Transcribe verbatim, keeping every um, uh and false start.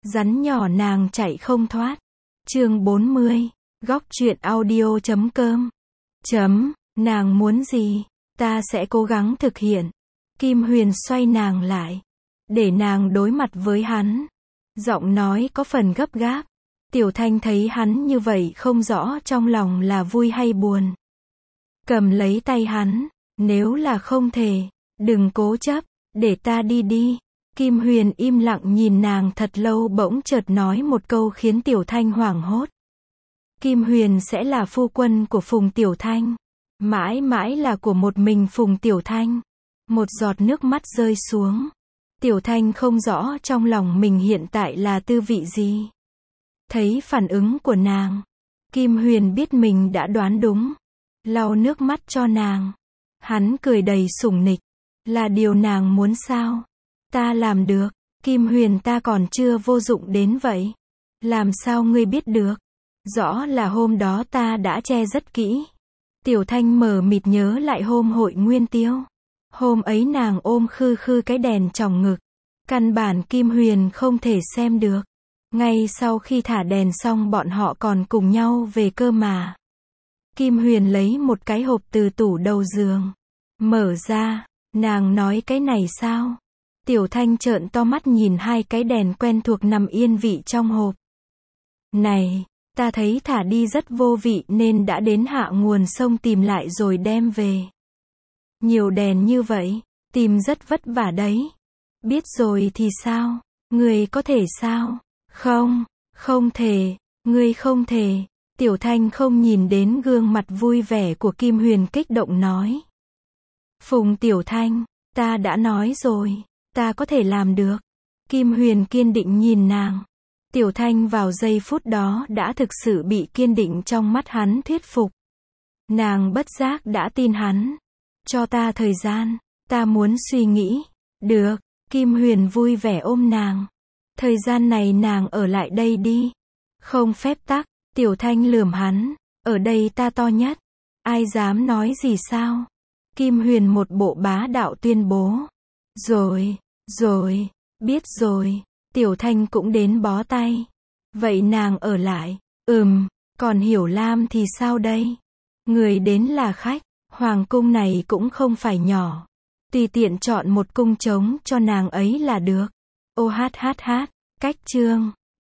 Rắn nhỏ nàng chạy không thoát. Chương bốn mươi. Góc truyện audio chấm com. Chấm, nàng muốn gì, ta sẽ cố gắng thực hiện. Kim Huyền xoay nàng lại, để nàng đối mặt với hắn. Giọng nói có phần gấp gáp. Tiểu Thanh thấy hắn như vậy không rõ trong lòng là vui hay buồn. Cầm lấy tay hắn, nếu là không thể, đừng cố chấp, để ta đi đi. Kim Huyền im lặng nhìn nàng thật lâu, bỗng chợt nói một câu khiến Tiểu Thanh hoảng hốt. Kim Huyền sẽ là phu quân của Phùng Tiểu Thanh, mãi mãi là của một mình Phùng Tiểu Thanh. Một giọt nước mắt rơi xuống. Tiểu Thanh không rõ trong lòng mình hiện tại là tư vị gì. Thấy phản ứng của nàng, Kim Huyền biết mình đã đoán đúng. Lau nước mắt cho nàng. Hắn cười đầy sủng nịch. Là điều nàng muốn sao? Ta làm được. Kim Huyền, ta còn chưa vô dụng đến vậy. Làm sao ngươi biết được? Rõ là hôm đó ta đã che rất kỹ. Tiểu Thanh mờ mịt nhớ lại hôm hội Nguyên Tiêu. Hôm ấy nàng ôm khư khư cái đèn tròng ngực. Căn bản Kim Huyền không thể xem được. Ngay sau khi thả đèn xong bọn họ còn cùng nhau về cơ mà. Kim Huyền lấy một cái hộp từ tủ đầu giường. Mở ra, nàng nói cái này sao? Tiểu Thanh trợn to mắt nhìn hai cái đèn quen thuộc nằm yên vị trong hộp. Này, ta thấy thả đi rất vô vị nên đã đến hạ nguồn sông tìm lại rồi đem về. Nhiều đèn như vậy, tìm rất vất vả đấy. Biết rồi thì sao? Người có thể sao? Không, không thể, ngươi không thể. Tiểu Thanh không nhìn đến gương mặt vui vẻ của Kim Huyền, kích động nói. Phùng Tiểu Thanh, ta đã nói rồi, ta có thể làm được. Kim Huyền kiên định nhìn nàng. Tiểu Thanh vào giây phút đó đã thực sự bị kiên định trong mắt hắn thuyết phục. Nàng bất giác đã tin hắn. Cho ta thời gian, ta muốn suy nghĩ. Được, Kim Huyền vui vẻ ôm nàng. Thời gian này nàng ở lại đây đi. Không phép tắc. Tiểu Thanh lườm hắn. Ở đây ta to nhất. Ai dám nói gì sao? Kim Huyền một bộ bá đạo tuyên bố. Rồi, rồi, biết rồi. Tiểu Thanh cũng đến bó tay. Vậy nàng ở lại. Ừm, còn Hiểu Lam thì sao đây? Người đến là khách. Hoàng cung này cũng không phải nhỏ. Tùy tiện chọn một cung trống cho nàng ấy là được. Ô hát hát hát. Cách chương.